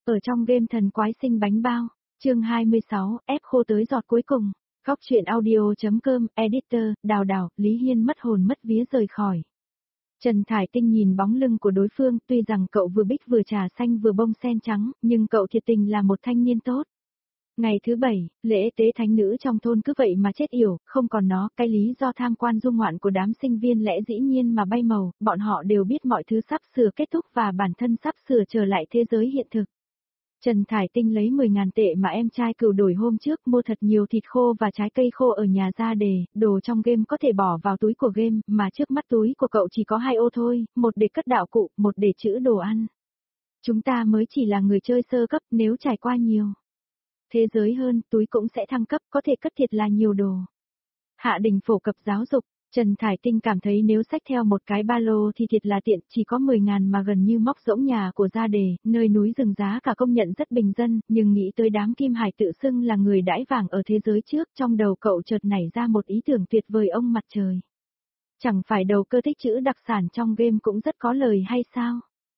Ở trong game thần quái sinh bánh bao, chương 26, ép khô tới giọt cuối cùng. Góc truyện audio.com, editor, Đào Đào, Lý Hiên mất hồn mất vía rời khỏi. Trần Thải Tinh nhìn bóng lưng của đối phương, tuy rằng cậu vừa bích vừa trà xanh vừa bông sen trắng, nhưng cậu thiệt tình là một thanh niên tốt. Ngày thứ 7, lễ tế thánh nữ trong thôn cứ vậy mà chết yểu, không còn nó, cái lý do tham quan du ngoạn của đám sinh viên lẽ dĩ nhiên mà bay màu, bọn họ đều biết mọi thứ sắp sửa kết thúc và bản thân sắp sửa trở lại thế giới hiện thực. Trần Thải Tinh lấy 10.000 tệ mà em trai cừu đổi hôm trước, mua thật nhiều thịt khô và trái cây khô ở nhà ra đề, đồ trong game có thể bỏ vào túi của game, mà trước mắt túi của cậu chỉ có 2 ô thôi, một để cất đạo cụ, một để trữ đồ ăn. Chúng ta mới chỉ là người chơi sơ cấp, nếu trải qua nhiều thế giới hơn, túi cũng sẽ thăng cấp, có thể cất thiệt là nhiều đồ. Hạ Đình phổ cập giáo dục, Trần Thải Tinh cảm thấy nếu xách theo một cái ba lô thì thiệt là tiện, chỉ có 10.000 mà gần như móc rỗng nhà của gia đề, nơi núi rừng giá cả công nhận rất bình dân, nhưng nghĩ tới đám kim hải tự xưng là người đãi vàng ở thế giới trước, trong đầu cậu chợt nảy ra một ý tưởng tuyệt vời ông mặt trời. Chẳng phải đầu cơ tích trữ đặc sản trong game cũng rất có lời hay sao?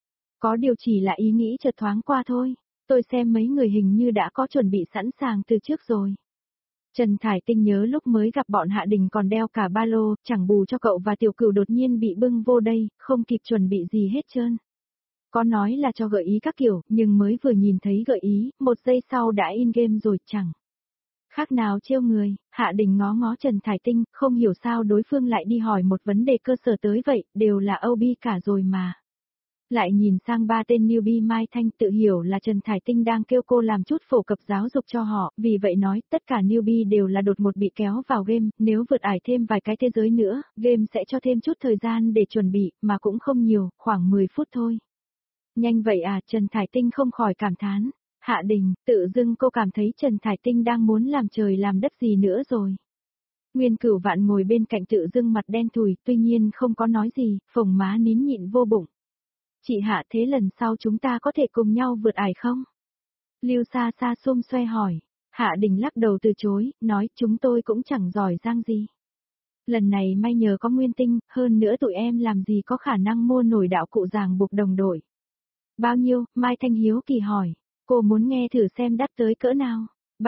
Có điều chỉ là ý nghĩ chợt thoáng qua thôi. Tôi xem mấy người hình như đã có chuẩn bị sẵn sàng từ trước rồi. Trần Thải Tinh nhớ lúc mới gặp bọn Hạ Đình còn đeo cả ba lô, chẳng bù cho cậu và Tiểu Cửu đột nhiên bị bưng vô đây, không kịp chuẩn bị gì hết trơn. Có nói là cho gợi ý các kiểu, nhưng mới vừa nhìn thấy gợi ý, một giây sau đã in game rồi, chẳng khác nào trêu người. Hạ Đình ngó ngó Trần Thải Tinh, không hiểu sao đối phương lại đi hỏi một vấn đề cơ sở tới vậy, đều là OB cả rồi mà. Lại nhìn sang ba tên newbie Mai Thanh, tự hiểu là Trần Thải Tinh đang kêu cô làm chút phổ cập giáo dục cho họ, vì vậy nói tất cả newbie đều là đột ngột bị kéo vào game, nếu vượt ải thêm vài cái thế giới nữa, game sẽ cho thêm chút thời gian để chuẩn bị, mà cũng không nhiều, khoảng 10 phút thôi. Nhanh vậy à, Trần Thải Tinh không khỏi cảm thán. Hạ Đình, tự dưng cô cảm thấy Trần Thải Tinh đang muốn làm trời làm đất gì nữa rồi. Nguyên Cửu Vạn ngồi bên cạnh tự dưng mặt đen thùi, tuy nhiên không có nói gì, phồng má nín nhịn vô bụng. Chị Hạ, thế lần sau chúng ta có thể cùng nhau vượt ải không? Lưu Sa Sa xung xoe hỏi. Hạ Đình lắc đầu từ chối, nói chúng tôi cũng chẳng giỏi giang gì. Lần này may nhờ có Nguyên Tinh, hơn nữa tụi em làm gì có khả năng mua nổi đạo cụ ràng buộc đồng đội. Bao nhiêu? Mai Thanh hiếu kỳ hỏi. Cô muốn nghe thử xem đắt tới cỡ nào?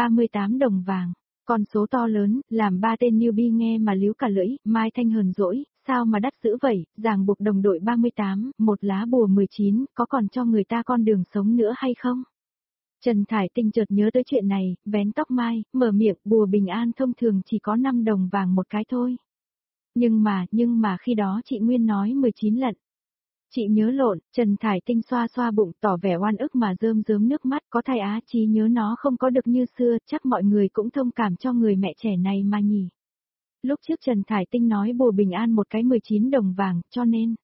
38 đồng vàng. Con số to lớn, làm ba tên newbie nghe mà líu cả lưỡi, Mai Thanh hờn dỗi, sao mà đắt dữ vậy, ràng buộc đồng đội 38, một lá bùa 19, có còn cho người ta con đường sống nữa hay không? Trần Thải Tinh chợt nhớ tới chuyện này, vén tóc mai, mở miệng, bùa bình an thông thường chỉ có 5 đồng vàng một cái thôi. Nhưng mà khi đó chị Nguyên nói 19 lận. Chị nhớ lộn, Trần Thải Tinh xoa xoa bụng tỏ vẻ oan ức mà rơm rớm nước mắt, có thay á trí nhớ nó không có được như xưa, chắc mọi người cũng thông cảm cho người mẹ trẻ này mà nhỉ. Lúc trước Trần Thải Tinh nói bùa bình an một cái 19 đồng vàng, cho nên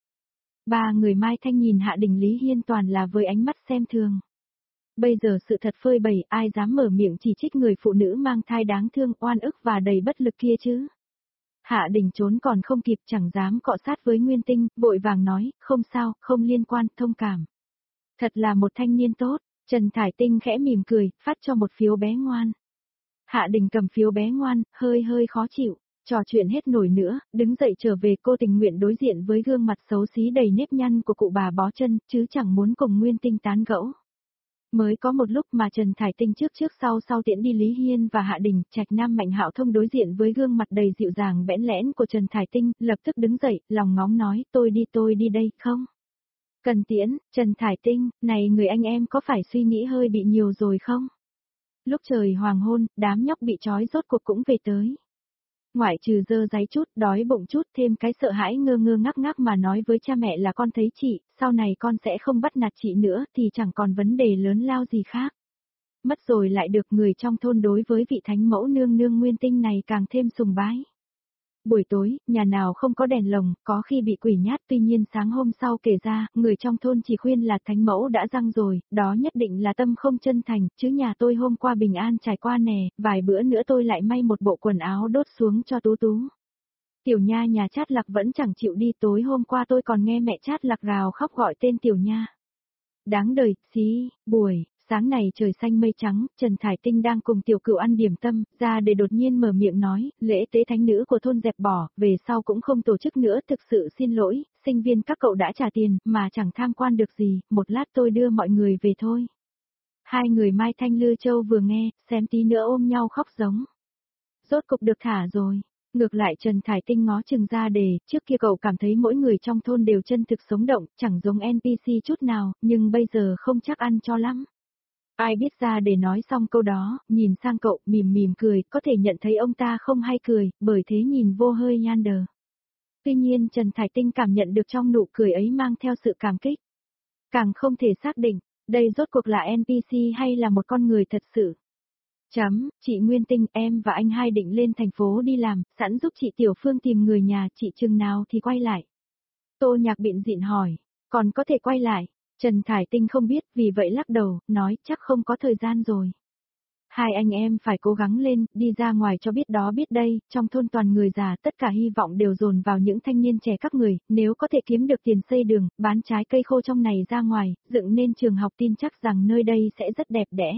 ba người Mai Thanh nhìn Hạ Đình Lý Hiên toàn là với ánh mắt xem thường. Bây giờ sự thật phơi bày, ai dám mở miệng chỉ trích người phụ nữ mang thai đáng thương, oan ức và đầy bất lực kia chứ. Hạ Đình trốn còn không kịp, chẳng dám cọ sát với Nguyên Tinh, vội vàng nói, không sao, không liên quan, thông cảm. Thật là một thanh niên tốt. Trần Thải Tinh khẽ mỉm cười, phát cho một phiếu bé ngoan. Hạ Đình cầm phiếu bé ngoan, hơi khó chịu. Trò chuyện hết nổi nữa, đứng dậy trở về, cô tình nguyện đối diện với gương mặt xấu xí đầy nếp nhăn của cụ bà bó chân, chứ chẳng muốn cùng Nguyên Tinh tán gẫu. Mới có một lúc mà Trần Thải Tinh trước sau tiễn đi Lý Hiên và Hạ Đình, Trạch Nam Mạnh Hạo Thông đối diện với gương mặt đầy dịu dàng bẽn lẽn của Trần Thải Tinh, lập tức đứng dậy, lòng ngóng nói, tôi đi đây, không? Cần tiễn, Trần Thải Tinh, này người anh em có phải suy nghĩ hơi bị nhiều rồi không? Lúc trời hoàng hôn, đám nhóc bị trói rốt cuộc cũng về tới. Ngoại trừ dơ dáy chút, đói bụng chút, thêm cái sợ hãi ngơ ngác mà nói với cha mẹ là con thấy chị, sau này con sẽ không bắt nạt chị nữa thì chẳng còn vấn đề lớn lao gì khác. Mất rồi lại được người trong thôn đối với vị thánh mẫu nương nương Nguyên Tinh này càng thêm sùng bái. Buổi tối, nhà nào không có đèn lồng, có khi bị quỷ nhát, tuy nhiên sáng hôm sau kể ra, người trong thôn chỉ khuyên là thánh mẫu đã răng rồi, đó nhất định là tâm không chân thành, chứ nhà tôi hôm qua bình an trải qua nè, vài bữa nữa tôi lại may một bộ quần áo đốt xuống cho Tú Tú. Tiểu Nha nhà Chát Lạc vẫn chẳng chịu đi, tối hôm qua tôi còn nghe mẹ Chát Lạc gào khóc gọi tên Tiểu Nha. Đáng đời, buổi sáng này trời xanh mây trắng, Trần Thải Tinh đang cùng Tiểu Cửu ăn điểm tâm, ra để đột nhiên mở miệng nói, lễ tế thánh nữ của thôn dẹp bỏ, về sau cũng không tổ chức nữa, thực sự xin lỗi, sinh viên các cậu đã trả tiền, mà chẳng tham quan được gì, một lát tôi đưa mọi người về thôi. Hai người Mai Thanh Lư Châu vừa nghe, xém tí nữa ôm nhau khóc giống. Rốt cục được thả rồi. Ngược lại Trần Thải Tinh ngó chừng ra đề, trước kia cậu cảm thấy mỗi người trong thôn đều chân thực sống động, chẳng giống NPC chút nào, nhưng bây giờ không chắc ăn cho lắm. Ai biết ra để nói xong câu đó, nhìn sang cậu, mỉm mỉm cười, có thể nhận thấy ông ta không hay cười, bởi thế nhìn vô hơi nhan đờ. Tuy nhiên Trần Thải Tinh cảm nhận được trong nụ cười ấy mang theo sự cảm kích. Càng không thể xác định, đây rốt cuộc là NPC hay là một con người thật sự. Chị Nguyên Tinh, em và anh hai định lên thành phố đi làm, sẵn giúp chị Tiểu Phương tìm người nhà, chị chừng nào thì quay lại. Tô Nhạc bịn dịn hỏi, còn có thể quay lại? Trần Thải Tinh không biết, vì vậy lắc đầu, nói chắc không có thời gian rồi. Hai anh em phải cố gắng lên, đi ra ngoài cho biết đó biết đây, trong thôn toàn người già tất cả hy vọng đều dồn vào những thanh niên trẻ các người, nếu có thể kiếm được tiền xây đường, bán trái cây khô trong này ra ngoài, dựng nên trường học tin chắc rằng nơi đây sẽ rất đẹp đẽ.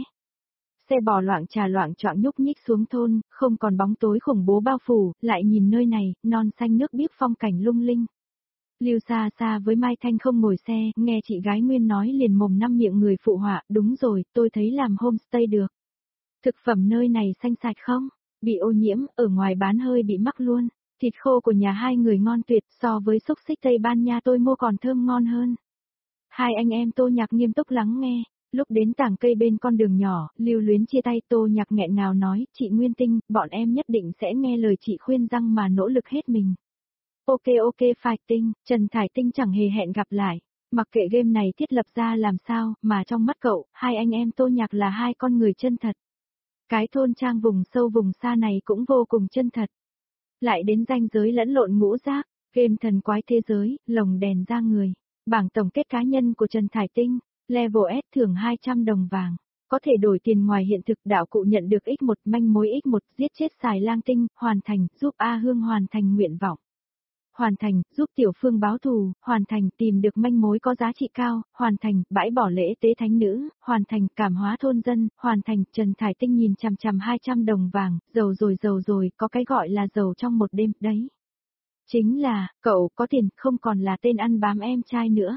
Xe bò loạng trà loạng choạng nhúc nhích xuống thôn, không còn bóng tối khủng bố bao phủ, lại nhìn nơi này, non xanh nước biếc phong cảnh lung linh. Lưu xa xa với Mai Thanh không ngồi xe, nghe chị gái Nguyên nói liền mồm năm miệng người phụ họa, đúng rồi, tôi thấy làm homestay được. Thực phẩm nơi này xanh sạch không? Bị ô nhiễm, ở ngoài bán hơi bị mắc luôn. Thịt khô của nhà hai người ngon tuyệt, so với xúc xích Tây Ban Nha tôi mua còn thơm ngon hơn. Hai anh em Tô Nhạc nghiêm túc lắng nghe. Lúc đến tảng cây bên con đường nhỏ, lưu luyến chia tay Tô Nhạc nghẹn ngào nói, chị Nguyên Tinh, bọn em nhất định sẽ nghe lời chị khuyên răng mà nỗ lực hết mình. Ok fighting, Trần Thải Tinh chẳng hề hẹn gặp lại. Mặc kệ game này thiết lập ra làm sao, mà trong mắt cậu, hai anh em Tô Nhạc là hai con người chân thật. Cái thôn trang vùng sâu vùng xa này cũng vô cùng chân thật. Lại đến ranh giới lẫn lộn ngũ giác, game thần quái thế giới, lồng đèn ra người. Bảng tổng kết cá nhân của Trần Thải Tinh, level S thưởng 200 đồng vàng. Có thể đổi tiền ngoài hiện thực, đạo cụ nhận được x1 manh mối x1 giết chết xài lang tinh, hoàn thành, giúp A Hương hoàn thành nguyện vọng. Hoàn thành, giúp Tiểu Phương báo thù, hoàn thành, tìm được manh mối có giá trị cao, hoàn thành, bãi bỏ lễ tế thánh nữ, hoàn thành, cảm hóa thôn dân, hoàn thành, Trần Thải Tinh nhìn chằm chằm 200 đồng vàng, giàu rồi, có cái gọi là giàu trong một đêm, đấy. Chính là, cậu có tiền, không còn là tên ăn bám em trai nữa.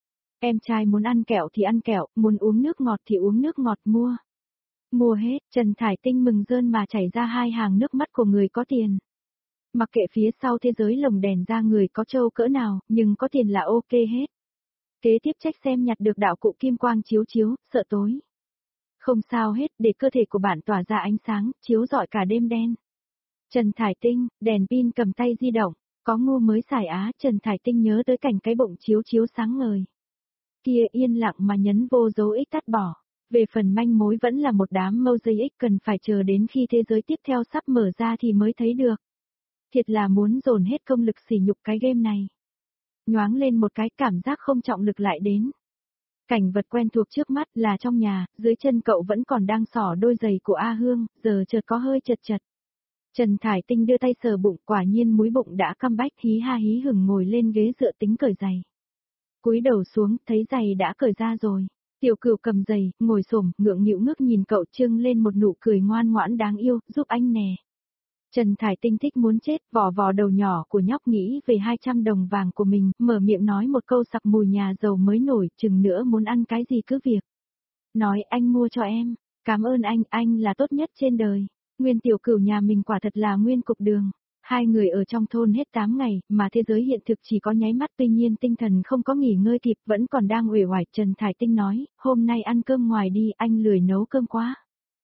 Em trai muốn ăn kẹo thì ăn kẹo, muốn uống nước ngọt thì uống nước ngọt mua. Mua hết, Trần Thải Tinh mừng rơn mà chảy ra hai hàng nước mắt của người có tiền. Mặc kệ phía sau thế giới lồng đèn ra người có trâu cỡ nào, nhưng có tiền là ok hết. Kế tiếp trách xem nhặt được đạo cụ kim quang chiếu chiếu, sợ tối. Không sao hết, để cơ thể của bạn tỏa ra ánh sáng, chiếu rọi cả đêm đen. Trần Thải Tinh, đèn pin cầm tay di động, có ngu mới xài á, Trần Thải Tinh nhớ tới cảnh cái bụng chiếu chiếu sáng ngời. Kia yên lặng mà nhấn vô dấu X tắt bỏ. Về phần manh mối vẫn là một đám mosaic cần phải chờ đến khi thế giới tiếp theo sắp mở ra thì mới thấy được. Thiệt là muốn dồn hết công lực sỉ nhục cái game này. Nhoáng lên một cái cảm giác không trọng lực lại đến. Cảnh vật quen thuộc trước mắt là trong nhà, dưới chân cậu vẫn còn đang xỏ đôi giày của A Hương, giờ chợt có hơi chật chật. Trần Thải Tinh đưa tay sờ bụng, quả nhiên múi bụng đã comeback, hí ha hí hửng ngồi lên ghế dựa tính cởi giày. Cúi đầu xuống, thấy giày đã cởi ra rồi. Tiểu Cửu cầm giày, ngồi xổm, ngượng nghịu ngước nhìn cậu trưng lên một nụ cười ngoan ngoãn đáng yêu, giúp anh nè. Trần Thải Tinh thích muốn chết, vò vò đầu nhỏ của nhóc nghĩ về 200 đồng vàng của mình, mở miệng nói một câu sặc mùi nhà giàu mới nổi, chừng nữa muốn ăn cái gì cứ việc. Nói anh mua cho em, cảm ơn anh là tốt nhất trên đời. Nguyên Tiểu Cửu nhà mình quả thật là nguyên cục đường. Hai người ở trong thôn hết 8 ngày, mà thế giới hiện thực chỉ có nháy mắt, tuy nhiên tinh thần không có nghỉ ngơi kịp, vẫn còn đang uể oải. Trần Thải Tinh nói, hôm nay ăn cơm ngoài đi, anh lười nấu cơm quá.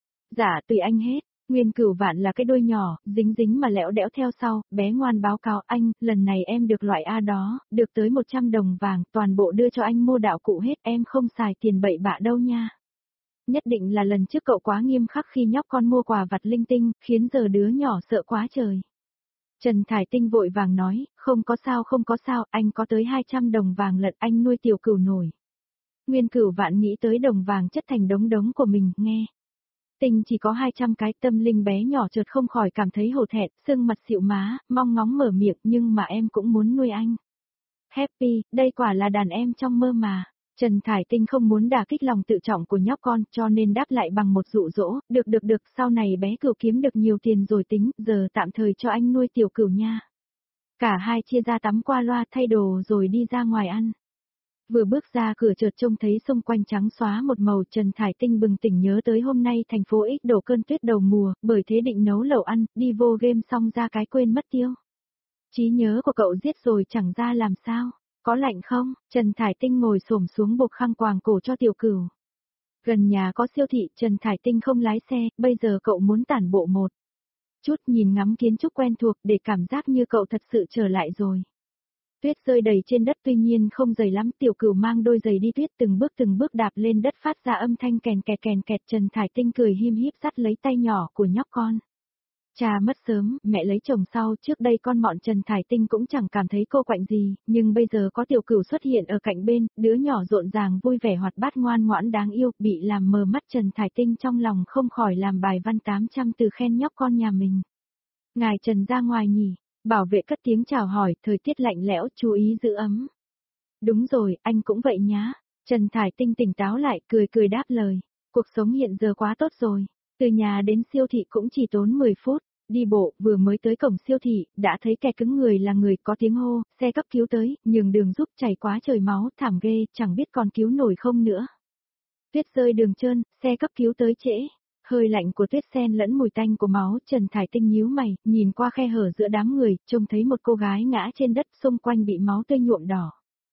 Dạ tùy anh hết. Nguyên Cửu Vạn là cái đuôi nhỏ, dính dính mà lẽo đẽo theo sau, bé ngoan báo cáo anh, lần này em được loại A đó, được tới 100 đồng vàng, toàn bộ đưa cho anh mua đạo cụ hết, em không xài tiền bậy bạ đâu nha. Nhất định là lần trước cậu quá nghiêm khắc khi nhóc con mua quà vặt linh tinh, khiến giờ đứa nhỏ sợ quá trời. Trần Thải Tinh vội vàng nói, không có sao, anh có tới 200 đồng vàng lận, anh nuôi Tiểu Cửu nổi. Nguyên Cửu Vạn nghĩ tới đồng vàng chất thành đống đống của mình, nghe. Tinh chỉ có 200 cái, tâm linh bé nhỏ chợt không khỏi cảm thấy hổ thẹn, sưng mặt xịu má, mong ngóng mở miệng, nhưng mà em cũng muốn nuôi anh. Happy, đây quả là đàn em trong mơ mà. Trần Thải Tinh không muốn đả kích lòng tự trọng của nhóc con, cho nên đáp lại bằng một dụ dỗ, được, sau này bé Cửu kiếm được nhiều tiền rồi tính, giờ tạm thời cho anh nuôi Tiểu Cửu nha. Cả hai chia ra tắm qua loa thay đồ rồi đi ra ngoài ăn. Vừa bước ra cửa chợt trông thấy xung quanh trắng xóa một màu, Trần Thải Tinh bừng tỉnh nhớ tới hôm nay thành phố X đổ cơn tuyết đầu mùa, bởi thế định nấu lẩu ăn, đi vô game xong ra cái quên mất tiêu. Trí nhớ của cậu giết rồi chẳng ra làm sao, có lạnh không? Trần Thải Tinh ngồi xổm xuống buộc khăn quàng cổ cho Tiểu Cửu. Gần nhà có siêu thị, Trần Thải Tinh không lái xe, bây giờ cậu muốn tản bộ một chút, nhìn ngắm kiến trúc quen thuộc để cảm giác như cậu thật sự trở lại rồi. Tuyết rơi đầy trên đất tuy nhiên không dày lắm, Tiểu Cửu mang đôi giày đi tuyết từng bước đạp lên đất phát ra âm thanh kèn kẹt, Trần Thải Tinh cười him híp dắt lấy tay nhỏ của nhóc con. Cha mất sớm, mẹ lấy chồng sau, trước đây con mọn Trần Thải Tinh cũng chẳng cảm thấy cô quạnh gì, nhưng bây giờ có Tiểu Cửu xuất hiện ở cạnh bên, đứa nhỏ rộn ràng vui vẻ hoạt bát ngoan ngoãn đáng yêu, bị làm mờ mắt Trần Thải Tinh trong lòng không khỏi làm bài văn 800 từ khen nhóc con nhà mình. Ngài Trần ra ngoài nhỉ? Bảo vệ cất tiếng chào hỏi, thời tiết lạnh lẽo, chú ý giữ ấm. Đúng rồi, anh cũng vậy nhá. Trần Thải Tinh tỉnh táo lại, cười đáp lời. Cuộc sống hiện giờ quá tốt rồi. Từ nhà đến siêu thị cũng chỉ tốn 10 phút. Đi bộ, vừa mới tới cổng siêu thị, đã thấy kẻ cứng người là người có tiếng hô, xe cấp cứu tới, nhường đường giúp, chảy quá trời máu, thảm ghê, chẳng biết còn cứu nổi không nữa. Tuyết rơi đường trơn, xe cấp cứu tới trễ. Hơi lạnh của tuyết xen lẫn mùi tanh của máu, Trần Thải Tinh nhíu mày, nhìn qua khe hở giữa đám người, trông thấy một cô gái ngã trên đất, xung quanh bị máu tươi nhuộm đỏ.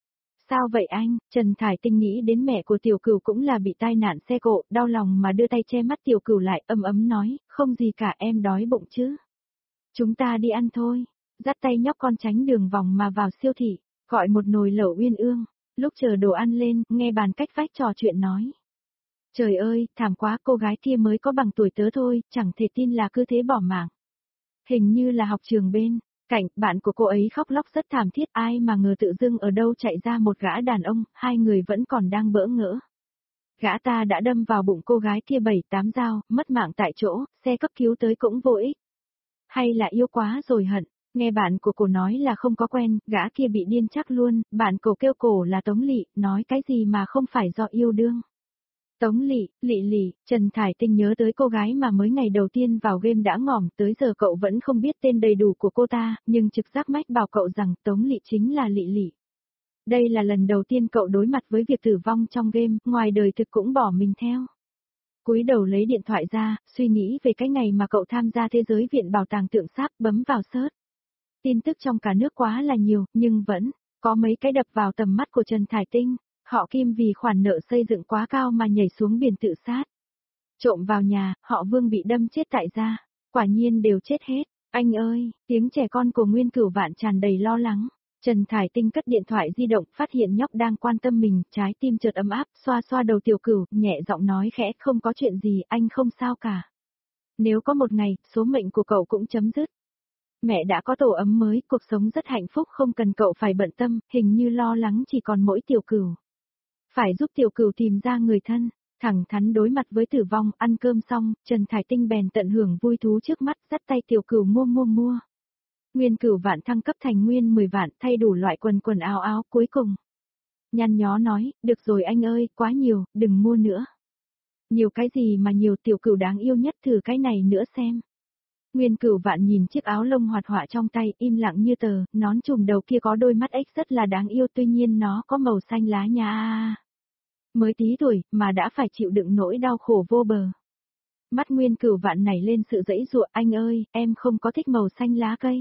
Sao vậy anh? Trần Thải Tinh nghĩ đến mẹ của Tiểu Cửu cũng là bị tai nạn xe cộ, đau lòng mà đưa tay che mắt Tiểu Cửu lại, ấm nói, không gì cả, em đói bụng chứ. Chúng ta đi ăn thôi. Dắt tay nhóc con tránh đường vòng mà vào siêu thị, gọi một nồi lẩu uyên ương. Lúc chờ đồ ăn lên, nghe bàn cách vách trò chuyện nói. Trời ơi, thảm quá, cô gái kia mới có bằng tuổi tớ thôi, chẳng thể tin là cứ thế bỏ mạng. Hình như là học trường bên cạnh, bạn của cô ấy khóc lóc rất thảm thiết, ai mà ngờ tự dưng ở đâu chạy ra một gã đàn ông, hai người vẫn còn đang bỡ ngỡ. Gã ta đã đâm vào bụng cô gái kia 7-8 dao, mất mạng tại chỗ, xe cấp cứu tới cũng vô ích. Hay là yêu quá rồi hận, nghe bạn của cô nói là không có quen, gã kia bị điên chắc luôn, bạn cô kêu cổ là Tống Lị, nói cái gì mà không phải do yêu đương. Tống Lị, Lị, Trần Thải Tinh nhớ tới cô gái mà mới ngày đầu tiên vào game đã ngỏm, tới giờ cậu vẫn không biết tên đầy đủ của cô ta, nhưng trực giác mách bảo cậu rằng Tống Lị chính là Lị. Đây là lần đầu tiên cậu đối mặt với việc tử vong trong game, ngoài đời thực cũng bỏ mình theo. Cúi đầu lấy điện thoại ra, suy nghĩ về cái ngày mà cậu tham gia thế giới viện bảo tàng tượng sáp, bấm vào search. Tin tức trong cả nước quá là nhiều, nhưng vẫn có mấy cái đập vào tầm mắt của Trần Thải Tinh. Họ Kim vì khoản nợ xây dựng quá cao mà nhảy xuống biển tự sát. Trộm vào nhà, họ Vương bị đâm chết tại gia. Quả nhiên đều chết hết. Anh ơi, tiếng trẻ con của Nguyên Cửu Vạn tràn đầy lo lắng. Trần Thải Tinh cất điện thoại di động, phát hiện nhóc đang quan tâm mình, trái tim chợt ấm áp, xoa xoa đầu Tiểu Cửu, nhẹ giọng nói khẽ, không có chuyện gì, anh không sao cả. Nếu có một ngày, số mệnh của cậu cũng chấm dứt. Mẹ đã có tổ ấm mới, cuộc sống rất hạnh phúc, không cần cậu phải bận tâm, hình như lo lắng chỉ còn mỗi Tiểu Cửu. Phải giúp Tiểu Cửu tìm ra người thân, thẳng thắn đối mặt với tử vong, ăn cơm xong, Trần Thải Tinh bèn tận hưởng vui thú trước mắt, dắt tay Tiểu Cửu mua. Nguyên Cửu Vạn thăng cấp thành Nguyên 10 vạn, thay đủ loại quần áo, cuối cùng. Nhăn nhó nói, được rồi anh ơi, quá nhiều, đừng mua nữa. Nhiều cái gì mà nhiều, Tiểu Cửu đáng yêu nhất, thử cái này nữa xem. Nguyên Cửu Vạn nhìn chiếc áo lông hoạt họa trong tay, im lặng như tờ, nón trùm đầu kia có đôi mắt ếch rất là đáng yêu, tuy nhiên nó có màu xanh lá nha. Mới tí tuổi, mà đã phải chịu đựng nỗi đau khổ vô bờ. Mắt Nguyên Cửu Vạn nảy lên sự dãy dụa, anh ơi, em không có thích màu xanh lá cây.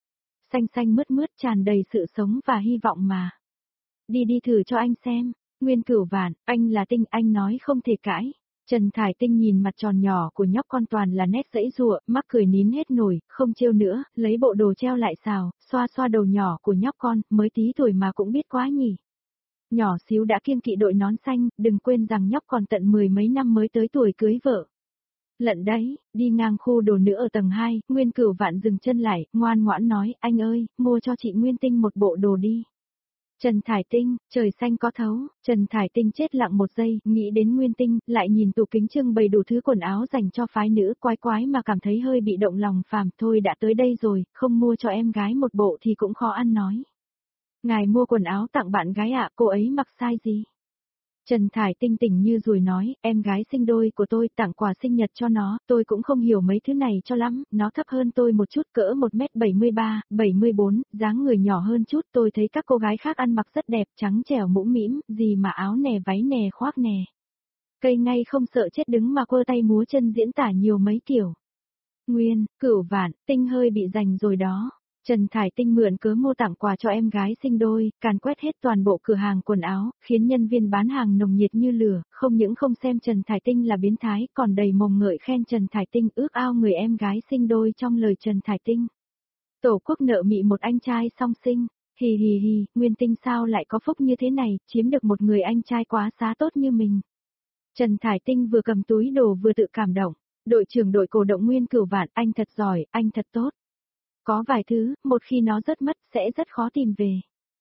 Xanh mướt tràn đầy sự sống và hy vọng mà. Đi thử cho anh xem. Nguyên Cửu Vạn, anh là Tinh, anh nói không thể cãi. Trần Thải Tinh nhìn mặt tròn nhỏ của nhóc con toàn là nét dãy dụa, mắc cười nín hết nổi, không trêu nữa, lấy bộ đồ treo lại xào, xoa đầu nhỏ của nhóc con, mới tí tuổi mà cũng biết quá nhỉ. Nhỏ xíu đã kiêng kỵ đội nón xanh, đừng quên rằng nhóc còn tận 10 mấy năm mới tới tuổi cưới vợ. Lận đấy, đi ngang khu đồ nữ ở tầng 2, Nguyên Cửu Vạn dừng chân lại, ngoan ngoãn nói, anh ơi, mua cho chị Nguyên Tinh một bộ đồ đi. Trần Thải Tinh, trời xanh có thấu, Trần Thải Tinh chết lặng một giây, nghĩ đến Nguyên Tinh, lại nhìn tủ kính trưng bày đủ thứ quần áo dành cho phái nữ, quái mà cảm thấy hơi bị động lòng phàm, thôi đã tới đây rồi, không mua cho em gái một bộ thì cũng khó ăn nói. Ngài mua quần áo tặng bạn gái ạ, cô ấy mặc size gì? Trần Thải Tinh tỉnh như rồi nói, em gái sinh đôi của tôi tặng quà sinh nhật cho nó, tôi cũng không hiểu mấy thứ này cho lắm, nó thấp hơn tôi một chút cỡ 1m73, 74, dáng người nhỏ hơn chút, tôi thấy các cô gái khác ăn mặc rất đẹp, trắng trẻo mũm mĩm, gì mà áo nè váy nè khoác nè. Cây ngay không sợ chết đứng mà quơ tay múa chân diễn tả nhiều mấy kiểu. Nguyên, Cửu Vạn, Tinh hơi bị rành rồi đó. Trần Thải Tinh mượn cớ mua tặng quà cho em gái sinh đôi, càn quét hết toàn bộ cửa hàng quần áo, khiến nhân viên bán hàng nồng nhiệt như lửa, không những không xem Trần Thải Tinh là biến thái, còn đầy mồm ngợi khen Trần Thải Tinh ước ao người em gái sinh đôi trong lời Trần Thải Tinh. Tổ quốc nợ mị một anh trai song sinh, hì hì hì, Nguyên Tinh sao lại có phúc như thế này, chiếm được một người anh trai quá xá tốt như mình. Trần Thải Tinh vừa cầm túi đồ vừa tự cảm động. Đội trưởng đội cổ động Nguyên Cửu Vạn, anh thật giỏi, anh thật tốt. Có vài thứ, một khi nó rớt mất sẽ rất khó tìm về.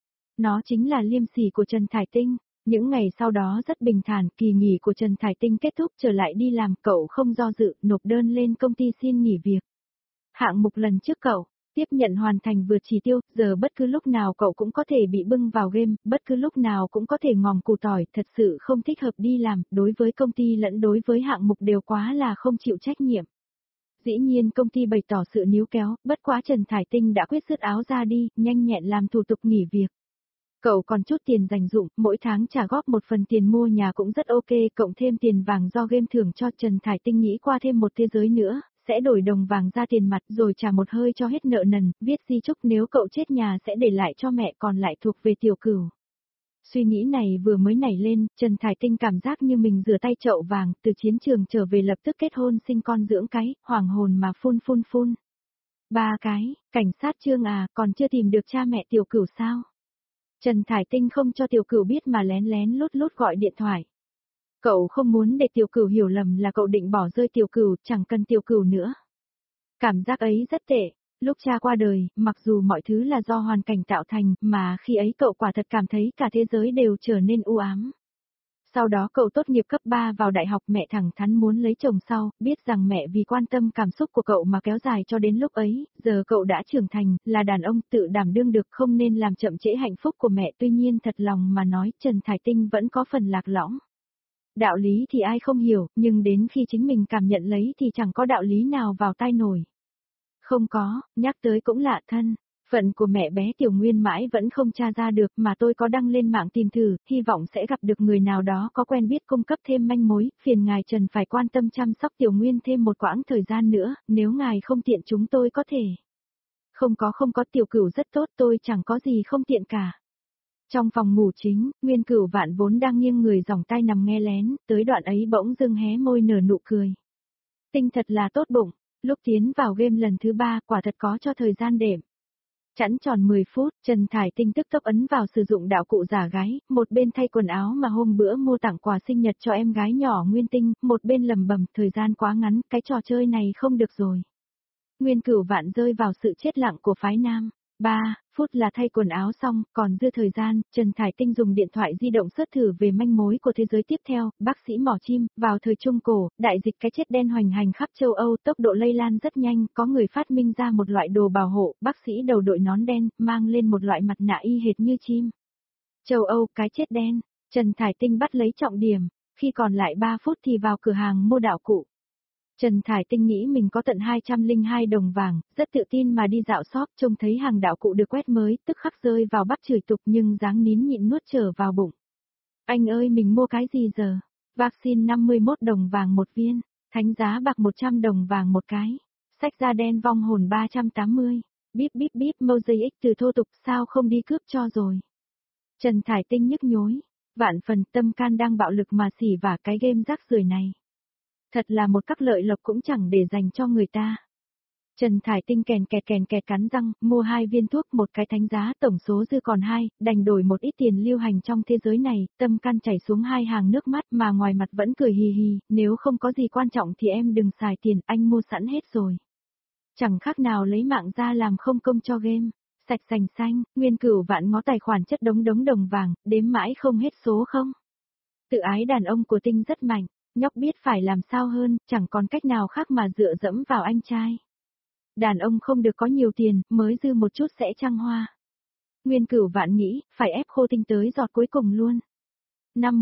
Nó chính là liêm sỉ của Trần Thải Tinh. Những ngày sau đó rất bình thản, kỳ nghỉ của Trần Thải Tinh kết thúc trở lại đi làm, cậu không do dự, nộp đơn lên công ty xin nghỉ việc. Hạng mục lần trước cậu, tiếp nhận hoàn thành vượt chỉ tiêu, giờ bất cứ lúc nào cậu cũng có thể bị bưng vào game, bất cứ lúc nào cũng có thể ngòm củ tỏi, thật sự không thích hợp đi làm, đối với công ty lẫn đối với hạng mục đều quá là không chịu trách nhiệm. Dĩ nhiên công ty bày tỏ sự níu kéo, bất quá Trần Thải Tinh đã quyết dứt áo ra đi, nhanh nhẹn làm thủ tục nghỉ việc. Cậu còn chút tiền dành dụm, mỗi tháng trả góp một phần tiền mua nhà cũng rất ok, cộng thêm tiền vàng do game thưởng cho Trần Thải Tinh nghĩ qua thêm một thế giới nữa, sẽ đổi đồng vàng ra tiền mặt rồi trả một hơi cho hết nợ nần, viết di chúc nếu cậu chết nhà sẽ để lại cho mẹ còn lại thuộc về Tiểu Cửu. Suy nghĩ này vừa mới nảy lên, Trần Thải Tinh cảm giác như mình rửa tay chậu vàng, từ chiến trường trở về lập tức kết hôn sinh con dưỡng cái, hoàng hồn mà phun phun phun. 3 cái, cảnh sát Trương à, còn chưa tìm được cha mẹ Tiểu Cửu sao? Trần Thải Tinh không cho Tiểu Cửu biết mà lén lén lút lút gọi điện thoại. Cậu không muốn để Tiểu Cửu hiểu lầm là cậu định bỏ rơi Tiểu Cửu, chẳng cần Tiểu Cửu nữa. Cảm giác ấy rất tệ. Lúc cha qua đời, mặc dù mọi thứ là do hoàn cảnh tạo thành, mà khi ấy cậu quả thật cảm thấy cả thế giới đều trở nên u ám. Sau đó cậu tốt nghiệp cấp 3 vào đại học, mẹ thẳng thắn muốn lấy chồng sau, biết rằng mẹ vì quan tâm cảm xúc của cậu mà kéo dài cho đến lúc ấy, giờ cậu đã trưởng thành, là đàn ông tự đảm đương được, không nên làm chậm trễ hạnh phúc của mẹ. Tuy nhiên thật lòng mà nói, Trần Thải Tinh vẫn có phần lạc lõng. Đạo lý thì ai không hiểu, nhưng đến khi chính mình cảm nhận lấy thì chẳng có đạo lý nào vào tai nổi. Không có, nhắc tới cũng lạ thân. Phận của mẹ bé Tiểu Nguyên mãi vẫn không tra ra được, mà tôi có đăng lên mạng tìm thử, hy vọng sẽ gặp được người nào đó có quen biết cung cấp thêm manh mối, phiền ngài Trần phải quan tâm chăm sóc Tiểu Nguyên thêm một quãng thời gian nữa, nếu ngài không tiện chúng tôi có thể. Không có, Tiểu Cửu rất tốt, tôi chẳng có gì không tiện cả. Trong phòng ngủ chính, Nguyên Cửu Vạn vốn đang nghiêng người giỏng tai nằm nghe lén, tới đoạn ấy bỗng dưng hé môi nở nụ cười. Tinh thật là tốt bụng, lúc tiến vào game lần thứ 3 quả thật có cho thời gian đệm. Chẵn tròn 10 phút, Trần Thải Tinh tức tốc ấn vào sử dụng đạo cụ giả gái, một bên thay quần áo mà hôm bữa mua tặng quà sinh nhật cho em gái nhỏ Nguyên Tinh, một bên lầm bầm, thời gian quá ngắn, cái trò chơi này không được rồi. Nguyên Cửu Vạn rơi vào sự chết lặng của phái nam. 3 phút là thay quần áo xong, còn dư thời gian, Trần Thải Tinh dùng điện thoại di động search thử về manh mối của thế giới tiếp theo, bác sĩ mỏ chim, vào thời Trung Cổ, đại dịch cái chết đen hoành hành khắp châu Âu, tốc độ lây lan rất nhanh, có người phát minh ra một loại đồ bảo hộ, bác sĩ đầu đội nón đen, mang lên một loại mặt nạ y hệt như chim. Châu Âu, cái chết đen, Trần Thải Tinh bắt lấy trọng điểm, khi còn lại 3 phút thì vào cửa hàng mua đạo cụ. Trần Thải Tinh nghĩ mình có tận 202 đồng vàng, rất tự tin mà đi dạo shop, trông thấy hàng đạo cụ được quét mới, tức khắc rơi vào bắt chửi tục nhưng dáng nín nhịn nuốt trở vào bụng. Anh ơi mình mua cái gì giờ? Vaccine 51 đồng vàng một viên, thánh giá bạc 100 đồng vàng một cái, sách da đen vong hồn 380, bíp bíp bíp mosaic từ thô tục sao không đi cướp cho rồi. Trần Thải Tinh nhức nhối, vạn phần tâm can đang bạo lực mà xỉ vả cái game rác rưởi này. Thật là một các lợi lộc cũng chẳng để dành cho người ta. Trần Thải Tinh kèn kẹt cắn răng, mua 2 viên thuốc một cái thánh giá, tổng số dư còn 2, đành đổi một ít tiền lưu hành trong thế giới này, tâm can chảy xuống 2 hàng nước mắt mà ngoài mặt vẫn cười hì hì, nếu không có gì quan trọng thì em đừng xài tiền, anh mua sẵn hết rồi. Chẳng khác nào lấy mạng ra làm không công cho game. Sạch sành xanh, Nguyên Cửu Vạn ngó tài khoản chất đống đồng vàng, đếm mãi không hết số không. Tự ái đàn ông của Tinh rất mạnh. Nhóc biết phải làm sao hơn, chẳng còn cách nào khác mà dựa dẫm vào anh trai. Đàn ông không được có nhiều tiền, mới dư một chút sẽ trăng hoa. Nguyên Cửu Vạn nghĩ, phải ép Khô Tinh tới giọt cuối cùng luôn. Năm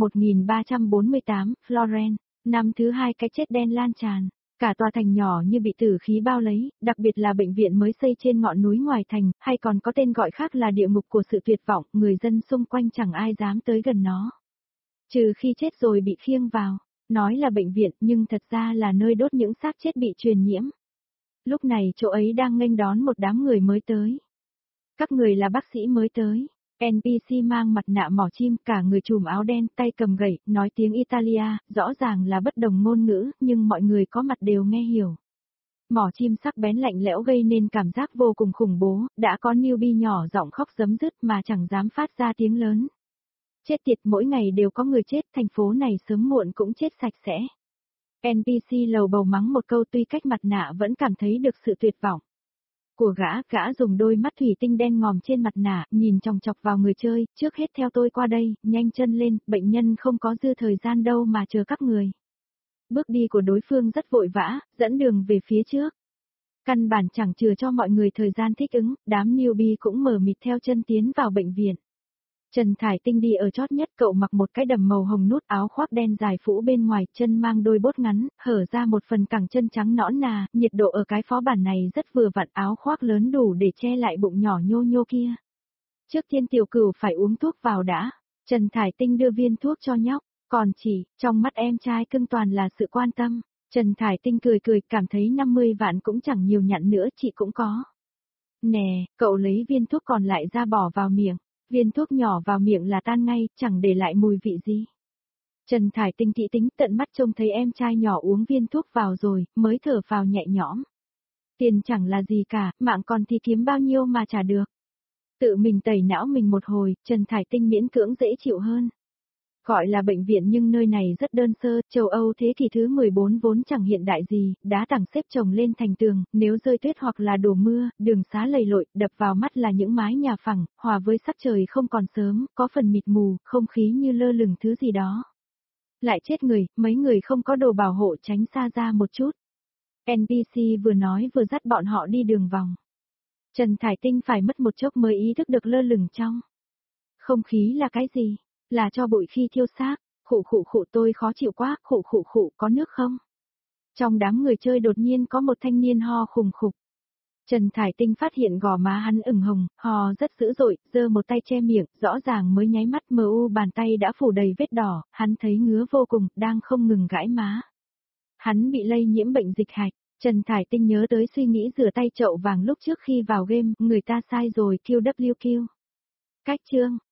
1348, Florence, năm thứ hai cái chết đen lan tràn. Cả tòa thành nhỏ như bị tử khí bao lấy, đặc biệt là bệnh viện mới xây trên ngọn núi ngoài thành, hay còn có tên gọi khác là địa ngục của sự tuyệt vọng, người dân xung quanh chẳng ai dám tới gần nó. Trừ khi chết rồi bị khiêng vào, nói là bệnh viện nhưng thật ra là nơi đốt những xác chết bị truyền nhiễm. Lúc này chỗ ấy đang nghênh đón một đám người mới tới. Các người là bác sĩ mới tới. NPC mang mặt nạ mỏ chim, cả người trùm áo đen, tay cầm gậy, nói tiếng Italia, rõ ràng là bất đồng ngôn ngữ, nhưng mọi người có mặt đều nghe hiểu. Mỏ chim sắc bén lạnh lẽo gây nên cảm giác vô cùng khủng bố, đã có newbie nhỏ giọng khóc giấm dứt mà chẳng dám phát ra tiếng lớn. Chết tiệt, mỗi ngày đều có người chết, thành phố này sớm muộn cũng chết sạch sẽ. NPC lầu bầu mắng một câu, tuy cách mặt nạ vẫn cảm thấy được sự tuyệt vọng của gã dùng đôi mắt thủy tinh đen ngòm trên mặt nạ, nhìn chòng chọc vào người chơi, trước hết theo tôi qua đây, nhanh chân lên, bệnh nhân không có dư thời gian đâu mà chờ các người. Bước đi của đối phương rất vội vã, dẫn đường về phía trước. Căn bản chẳng chừa cho mọi người thời gian thích ứng, đám newbie cũng mờ mịt theo chân tiến vào bệnh viện. Trần Thải Tinh đi ở chót nhất, cậu mặc một cái đầm màu hồng nút, áo khoác đen dài phủ bên ngoài, chân mang đôi bốt ngắn, hở ra một phần cẳng chân trắng nõn nà, nhiệt độ ở cái phó bản này rất vừa vặn, áo khoác lớn đủ để che lại bụng nhỏ nhô nhô kia. Trước tiên Tiểu Cửu phải uống thuốc vào đã, Trần Thải Tinh đưa viên thuốc cho nhóc, còn chỉ, trong mắt em trai cưng toàn là sự quan tâm. Trần Thải Tinh cười cười, cảm thấy 50 vạn cũng chẳng nhiều nhặn nữa, chị cũng có. Nè, cậu lấy viên thuốc còn lại ra bỏ vào miệng. Viên thuốc nhỏ vào miệng là tan ngay, chẳng để lại mùi vị gì. Trần Thải Tinh thị tính, tận mắt trông thấy em trai nhỏ uống viên thuốc vào rồi, mới thở phào nhẹ nhõm. Tiền chẳng là gì cả, mạng còn thì kiếm bao nhiêu mà trả được. Tự mình tẩy não mình một hồi, Trần Thải Tinh miễn cưỡng dễ chịu hơn. Gọi là bệnh viện nhưng nơi này rất đơn sơ, châu Âu thế kỷ thứ 14 vốn chẳng hiện đại gì, đá tảng xếp chồng lên thành tường, nếu rơi tuyết hoặc là đổ mưa, đường xá lầy lội, đập vào mắt là những mái nhà phẳng, hòa với sắc trời không còn sớm, có phần mịt mù, không khí như lơ lửng thứ gì đó. Lại chết người, mấy người không có đồ bảo hộ tránh xa ra một chút. NPC vừa nói vừa dắt bọn họ đi đường vòng. Trần Thải Tinh phải mất một chốc mới ý thức được lơ lửng trong không khí là cái gì. Là cho bụi khi thiêu xác, khụ tôi khó chịu quá, khụ có nước không? Trong đám người chơi đột nhiên có một thanh niên ho khùng khục. Trần Thải Tinh phát hiện gò má hắn ửng hồng, ho rất dữ dội, giơ một tay che miệng, rõ ràng mới nháy mắt bàn tay đã phủ đầy vết đỏ, hắn thấy ngứa vô cùng, đang không ngừng gãi má. Hắn bị lây nhiễm bệnh dịch hạch, Trần Thải Tinh nhớ tới suy nghĩ rửa tay chậu vàng lúc trước khi vào game, người ta sai rồi, QWQ. Cách chương.